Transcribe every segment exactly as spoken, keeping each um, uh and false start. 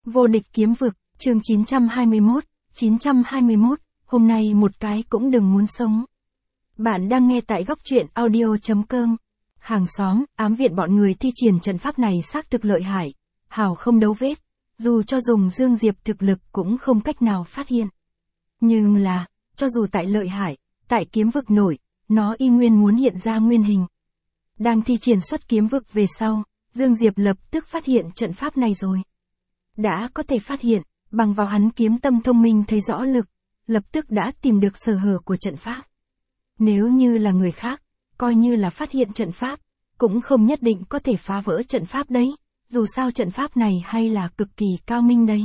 Vô địch kiếm vực, chương chín trăm hai mươi mốt, chín trăm hai mươi mốt, hôm nay một cái cũng đừng muốn sống. Bạn đang nghe tại góc truyện audio chấm com. Hàng xóm, ám viện bọn người thi triển trận pháp này xác thực lợi hại, hào không đấu vết, dù cho dùng Dương Diệp thực lực cũng không cách nào phát hiện. Nhưng là, cho dù tại lợi hại, tại kiếm vực nổi, nó y nguyên muốn hiện ra nguyên hình. Đang thi triển xuất kiếm vực về sau, Dương Diệp lập tức phát hiện trận pháp này rồi. Đã có thể phát hiện, bằng vào hắn kiếm tâm thông minh thấy rõ lực, lập tức đã tìm được sở hở của trận pháp. Nếu như là người khác, coi như là phát hiện trận pháp, cũng không nhất định có thể phá vỡ trận pháp đấy, dù sao trận pháp này hay là cực kỳ cao minh đấy.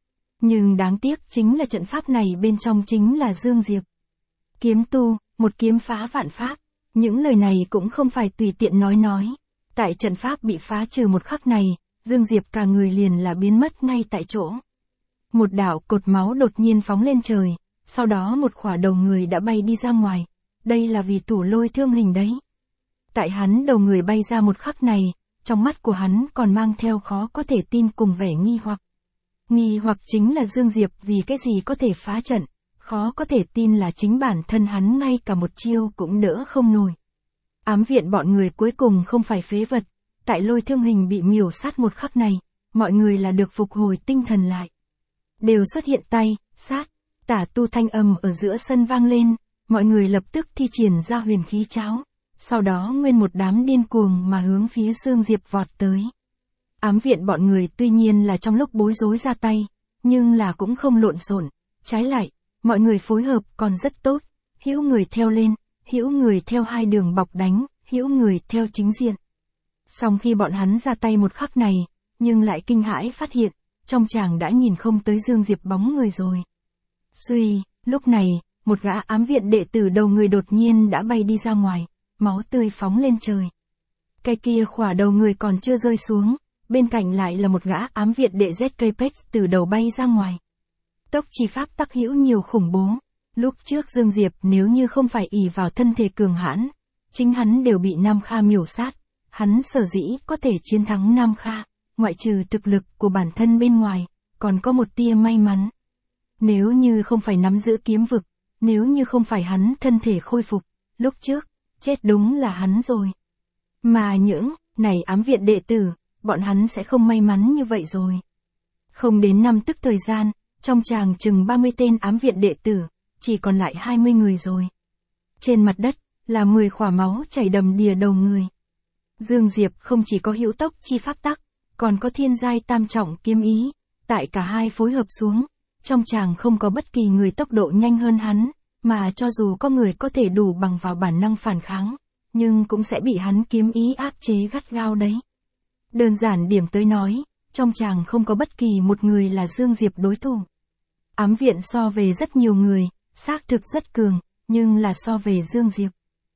Nhưng đáng tiếc chính là trận pháp này bên trong chính là Dương Diệp. Kiếm tu, một kiếm phá vạn pháp, những lời này cũng không phải tùy tiện nói nói. Tại trận pháp bị phá trừ một khắc này, Dương Diệp cả người liền là biến mất ngay tại chỗ. Một đạo cột máu đột nhiên phóng lên trời, sau đó một khỏa đầu người đã bay đi ra ngoài. Đây là vì thủ lôi thương hình đấy. Tại hắn đầu người bay ra một khắc này, trong mắt của hắn còn mang theo khó có thể tin cùng vẻ nghi hoặc. Nghi hoặc chính là Dương Diệp vì cái gì có thể phá trận, khó có thể tin là chính bản thân hắn ngay cả một chiêu cũng đỡ không nổi. Ám viện bọn người cuối cùng không phải phế vật, tại lôi thương hình bị miểu sát một khắc này, mọi người là được phục hồi tinh thần lại. Đều xuất hiện tay, sát, tả tu thanh âm ở giữa sân vang lên, mọi người lập tức thi triển ra huyền khí cháo, sau đó nguyên một đám điên cuồng mà hướng phía Dương Diệp vọt tới. Ám viện bọn người tuy nhiên là trong lúc bối rối ra tay, nhưng là cũng không lộn xộn, trái lại, mọi người phối hợp còn rất tốt, hữu người theo lên, hữu người theo hai đường bọc đánh, hữu người theo chính diện. Song khi bọn hắn ra tay một khắc này, nhưng lại kinh hãi phát hiện, trong tràng đã nhìn không tới Dương Diệp bóng người rồi. Suy, lúc này, một gã ám viện đệ tử đầu người đột nhiên đã bay đi ra ngoài, máu tươi phóng lên trời. Cái kia khỏa đầu người còn chưa rơi xuống, bên cạnh lại là một gã ám viện đệ Z K-Pex từ đầu bay ra ngoài. Tốc chi pháp tắc hữu nhiều khủng bố. Lúc trước Dương Diệp nếu như không phải ỷ vào thân thể cường hãn, chính hắn đều bị Nam Kha miểu sát. Hắn sở dĩ có thể chiến thắng Nam Kha, ngoại trừ thực lực của bản thân bên ngoài, còn có một tia may mắn. Nếu như không phải nắm giữ kiếm vực, nếu như không phải hắn thân thể khôi phục, lúc trước, chết đúng là hắn rồi. Mà những, này ám viện đệ tử, bọn hắn sẽ không may mắn như vậy rồi. Không đến năm tức thời gian, trong tràng chừng ba mươi tên ám viện đệ tử, chỉ còn lại hai mươi người rồi. Trên mặt đất, là mười khỏa máu chảy đầm đìa đầu người. Dương Diệp không chỉ có hữu tốc chi pháp tắc, còn có thiên giai tam trọng kiếm ý, tại cả hai phối hợp xuống, trong tràng không có bất kỳ người tốc độ nhanh hơn hắn, mà cho dù có người có thể đủ bằng vào bản năng phản kháng, nhưng cũng sẽ bị hắn kiếm ý áp chế gắt gao đấy. Đơn giản điểm tới nói, trong tràng không có bất kỳ một người là Dương Diệp đối thủ. Ám viện so về rất nhiều người, xác thực rất cường, nhưng là so về Dương Diệp.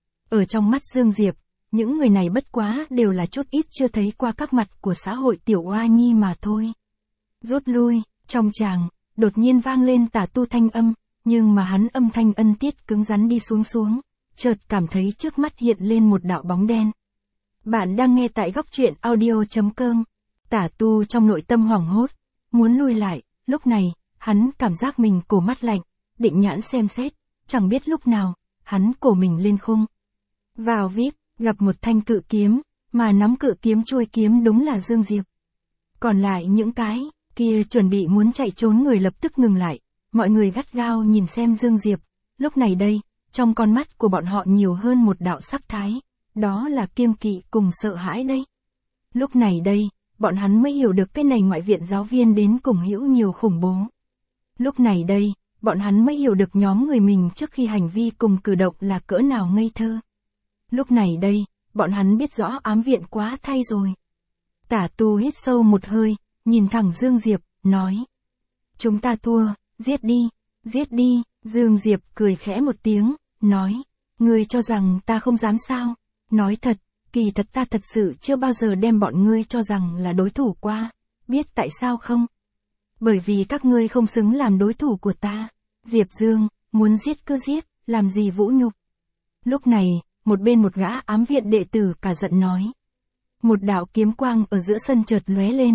Ở trong mắt Dương Diệp, những người này bất quá đều là chút ít chưa thấy qua các mặt của xã hội tiểu oa nhi mà thôi. Rút lui, trong tràng, đột nhiên vang lên tả tu thanh âm, nhưng mà hắn âm thanh ân tiết cứng rắn đi xuống xuống, chợt cảm thấy trước mắt hiện lên một đạo bóng đen. Bạn đang nghe tại góc truyện audio chấm com. Tả tu trong nội tâm hoảng hốt, muốn lui lại, lúc này, hắn cảm giác mình cổ mắt lạnh, định nhãn xem xét, chẳng biết lúc nào, hắn cổ mình lên khung. Vào víp, gặp một thanh cự kiếm, mà nắm cự kiếm chuôi kiếm đúng là Dương Diệp. Còn lại những cái, kia chuẩn bị muốn chạy trốn người lập tức ngừng lại, mọi người gắt gao nhìn xem Dương Diệp, lúc này đây, trong con mắt của bọn họ nhiều hơn một đạo sắc thái, đó là kiêng kỵ cùng sợ hãi đây. Lúc này đây, bọn hắn mới hiểu được cái này ngoại viện giáo viên đến cùng hữu nhiều khủng bố. Lúc này đây, bọn hắn mới hiểu được nhóm người mình trước khi hành vi cùng cử động là cỡ nào ngây thơ. Lúc này đây, bọn hắn biết rõ ám viện quá thay rồi. Tả tu hít sâu một hơi, nhìn thẳng Dương Diệp, nói. Chúng ta thua, giết đi, giết đi. Dương Diệp cười khẽ một tiếng, nói. Ngươi cho rằng ta không dám sao? Nói thật, kỳ thật ta thật sự chưa bao giờ đem bọn ngươi cho rằng là đối thủ qua. Biết tại sao không? Bởi vì các ngươi không xứng làm đối thủ của ta. Diệp Dương, muốn giết cứ giết, làm gì vũ nhục. Lúc này, một bên một gã ám viện đệ tử cả giận nói. Một đạo kiếm quang ở giữa sân chợt lóe lên,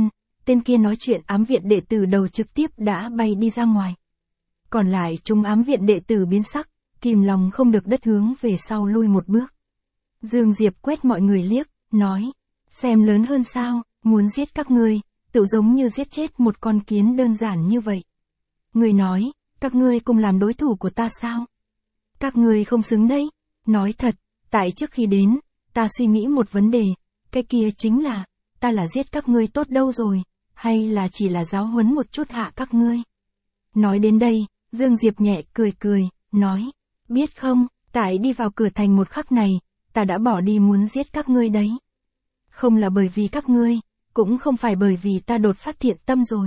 tên kia nói chuyện ám viện đệ tử đầu trực tiếp đã bay đi ra ngoài. Còn lại chúng ám viện đệ tử biến sắc, kìm lòng không được đất hướng về sau lui một bước. Dương Diệp quét mọi người liếc, nói, xem lớn hơn sao, muốn giết các ngươi, tự giống như giết chết một con kiến đơn giản như vậy. Người nói, các ngươi cùng làm đối thủ của ta sao? Các ngươi không xứng đấy. Nói thật, tại trước khi đến, ta suy nghĩ một vấn đề, cái kia chính là, ta là giết các ngươi tốt đâu rồi, hay là chỉ là giáo huấn một chút hạ các ngươi? Nói đến đây, Dương Diệp nhẹ cười cười, nói, biết không, tại đi vào cửa thành một khắc này, ta đã bỏ đi muốn giết các ngươi đấy. Không là bởi vì các ngươi, cũng không phải bởi vì ta đột phát thiện tâm rồi.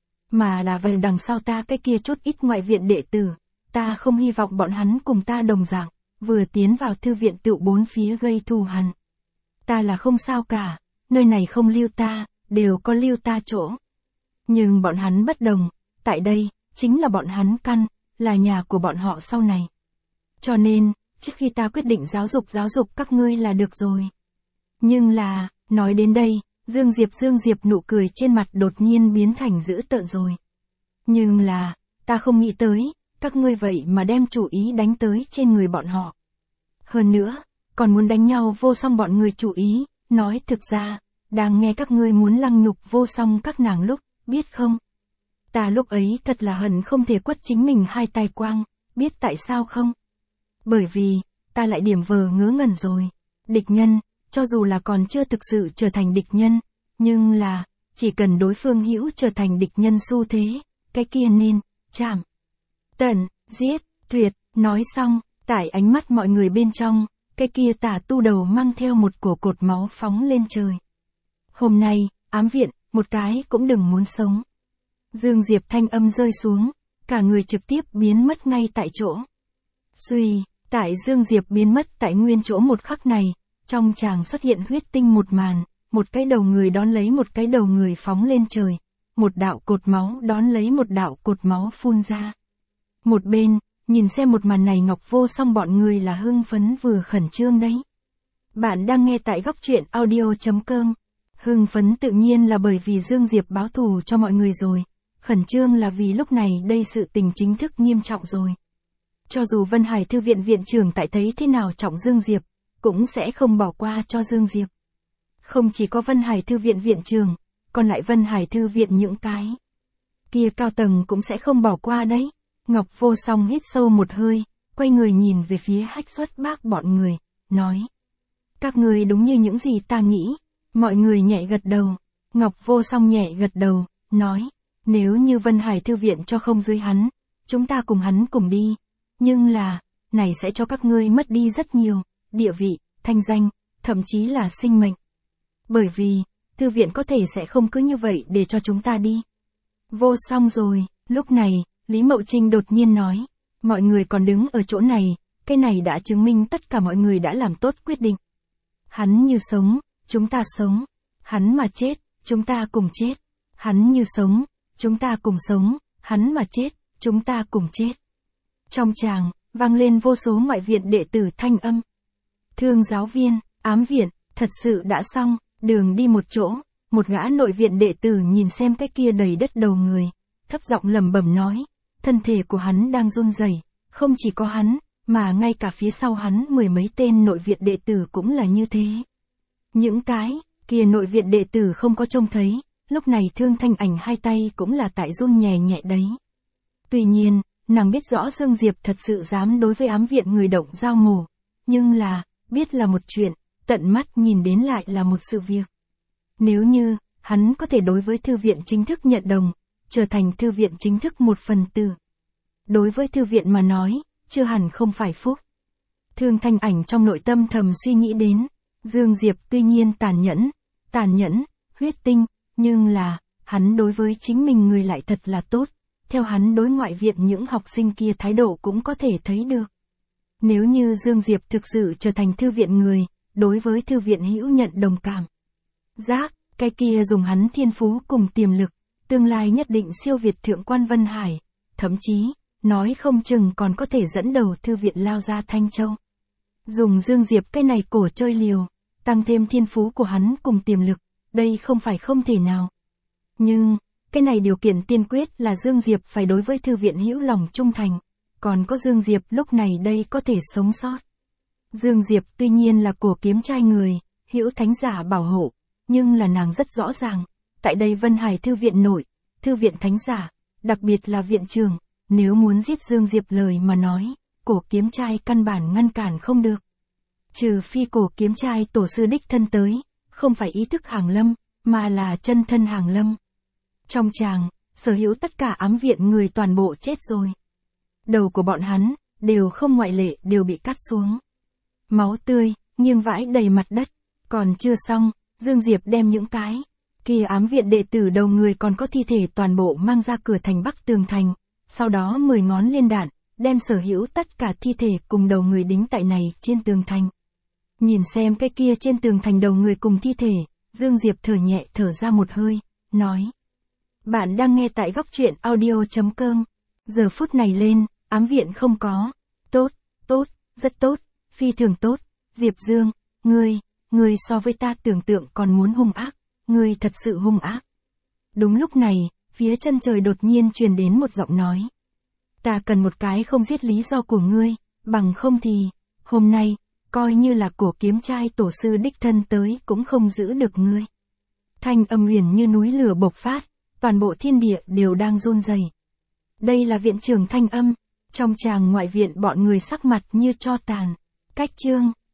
Mà là vì đằng sau ta cái kia chút ít ngoại viện đệ tử, ta không hy vọng bọn hắn cùng ta đồng dạng, vừa tiến vào thư viện tự bốn phía gây thù hằn. Ta là không sao cả, nơi này không lưu ta, đều có lưu ta chỗ. Nhưng bọn hắn bất đồng, tại đây, chính là bọn hắn căn, là nhà của bọn họ sau này. Cho nên, trước khi ta quyết định giáo dục giáo dục các ngươi là được rồi. Nhưng là, nói đến đây, Dương Diệp Dương Diệp nụ cười trên mặt đột nhiên biến thành dữ tợn rồi. Nhưng là, ta không nghĩ tới, các ngươi vậy mà đem chủ ý đánh tới trên người bọn họ. Hơn nữa, còn muốn đánh nhau vô song bọn người chủ ý, nói thực ra, đang nghe các ngươi muốn lăng nhục vô song các nàng lúc, biết không? Ta lúc ấy thật là hận không thể quất chính mình hai tay quang, biết tại sao không? Bởi vì, ta lại điểm vờ ngớ ngẩn rồi. Địch nhân, cho dù là còn chưa thực sự trở thành địch nhân, nhưng là, chỉ cần đối phương hữu trở thành địch nhân xu thế, cái kia nên, chạm, tận, giết, tuyệt, nói xong, tại ánh mắt mọi người bên trong, cái kia tả tu đầu mang theo một cổ cột máu phóng lên trời. Hôm nay, ám viện, một cái cũng đừng muốn sống. Dương Diệp thanh âm rơi xuống, cả người trực tiếp biến mất ngay tại chỗ. Suy, tại Dương Diệp biến mất tại nguyên chỗ một khắc này, trong tràng xuất hiện huyết tinh một màn, một cái đầu người đón lấy một cái đầu người phóng lên trời, một đạo cột máu đón lấy một đạo cột máu phun ra. Một bên, nhìn xem một màn này Ngọc Vô Song bọn người là hưng phấn vừa khẩn trương đấy. Bạn đang nghe tại góc truyện audio chấm com. Hưng phấn tự nhiên là bởi vì Dương Diệp báo thù cho mọi người rồi. Khẩn trương là vì lúc này đây sự tình chính thức nghiêm trọng rồi. Cho dù Vân Hải Thư viện viện trưởng tại thấy thế nào trọng Dương Diệp, cũng sẽ không bỏ qua cho Dương Diệp. Không chỉ có Vân Hải Thư viện viện trưởng, còn lại Vân Hải Thư viện những cái kia cao tầng cũng sẽ không bỏ qua đấy. Ngọc Vô Song hít sâu một hơi, quay người nhìn về phía Hách Xuất Bác bọn người, nói. Các người đúng như những gì ta nghĩ. Mọi người nhẹ gật đầu. Ngọc Vô Song nhẹ gật đầu, nói. Nếu như Vân Hải Thư viện cho không dưới hắn, chúng ta cùng hắn cùng đi. Nhưng là, này sẽ cho các ngươi mất đi rất nhiều, địa vị, thanh danh, thậm chí là sinh mệnh. Bởi vì, thư viện có thể sẽ không cứ như vậy để cho chúng ta đi. Vô Song rồi, lúc này, Lý Mậu Trinh đột nhiên nói, mọi người còn đứng ở chỗ này, cái này đã chứng minh tất cả mọi người đã làm tốt quyết định. Hắn như sống, chúng ta sống. Hắn mà chết, chúng ta cùng chết. Hắn như sống, chúng ta cùng sống. Hắn mà chết, chúng ta cùng chết. Trong tràng, vang lên vô số ngoại viện đệ tử thanh âm. Thương giáo viên, ám viện, thật sự đã xong, đường đi một chỗ, một gã nội viện đệ tử nhìn xem cái kia đầy đất đầu người, thấp giọng lẩm bẩm nói, thân thể của hắn đang run rẩy, không chỉ có hắn, mà ngay cả phía sau hắn mười mấy tên nội viện đệ tử cũng là như thế. Những cái kia nội viện đệ tử không có trông thấy, lúc này Thương Thanh Ảnh hai tay cũng là tại run nhẹ nhẹ đấy. Tuy nhiên, nàng biết rõ Dương Diệp thật sự dám đối với ám viện người động dao mổ, nhưng là, biết là một chuyện, tận mắt nhìn đến lại là một sự việc. Nếu như, hắn có thể đối với thư viện chính thức nhận đồng, trở thành thư viện chính thức một phần tử. Đối với thư viện mà nói, chưa hẳn không phải phúc. Thương Thanh Ảnh trong nội tâm thầm suy nghĩ đến, Dương Diệp tuy nhiên tàn nhẫn, tàn nhẫn, huyết tinh, nhưng là, hắn đối với chính mình người lại thật là tốt, theo hắn đối ngoại viện những học sinh kia thái độ cũng có thể thấy được. Nếu như Dương Diệp thực sự trở thành thư viện người, đối với thư viện hữu nhận đồng cảm. Giác, cái kia dùng hắn thiên phú cùng tiềm lực, tương lai nhất định siêu việt thượng quan Vân Hải, thậm chí, nói không chừng còn có thể dẫn đầu thư viện lao ra Thanh Châu. Dùng Dương Diệp cái này cổ chơi liều, tăng thêm thiên phú của hắn cùng tiềm lực, đây không phải không thể nào. Nhưng, cái này điều kiện tiên quyết là Dương Diệp phải đối với thư viện hữu lòng trung thành, còn có Dương Diệp lúc này đây có thể sống sót. Dương Diệp tuy nhiên là cổ kiếm trai người, hữu thánh giả bảo hộ, nhưng là nàng rất rõ ràng, tại đây Vân Hải thư viện nội, thư viện thánh giả, đặc biệt là viện trưởng, nếu muốn giết Dương Diệp lời mà nói, cổ kiếm trai căn bản ngăn cản không được. Trừ phi cổ kiếm trai tổ sư đích thân tới, không phải ý thức hàng lâm, mà là chân thân hàng lâm. Trong tràng, sở hữu tất cả ám viện người toàn bộ chết rồi. Đầu của bọn hắn, đều không ngoại lệ đều bị cắt xuống. Máu tươi, nghiêng vãi đầy mặt đất. Còn chưa xong, Dương Diệp đem những cái kia ám viện đệ tử đầu người còn có thi thể toàn bộ mang ra cửa thành Bắc tường thành. Sau đó mười ngón liên đạn, đem sở hữu tất cả thi thể cùng đầu người đính tại này trên tường thành. Nhìn xem cái kia trên tường thành đầu người cùng thi thể, Dương Diệp thở nhẹ thở ra một hơi, nói. Bạn đang nghe tại góc truyện audio.com. Giờ phút này lên, ám viện không có. Tốt, tốt, rất tốt, phi thường tốt. Diệp Dương, ngươi, ngươi so với ta tưởng tượng còn muốn hung ác. Ngươi thật sự hung ác. Đúng lúc này, phía chân trời đột nhiên truyền đến một giọng nói. Ta cần một cái không giết lý do của ngươi, bằng không thì, hôm nay, coi như là cổ kiếm trai tổ sư đích thân tới cũng không giữ được ngươi. Thanh âm huyền như núi lửa bộc phát, toàn bộ thiên địa đều đang run rẩy. Đây là viện trưởng thanh âm, trong tràng ngoại viện bọn người sắc mặt như tro tàn. Cách chương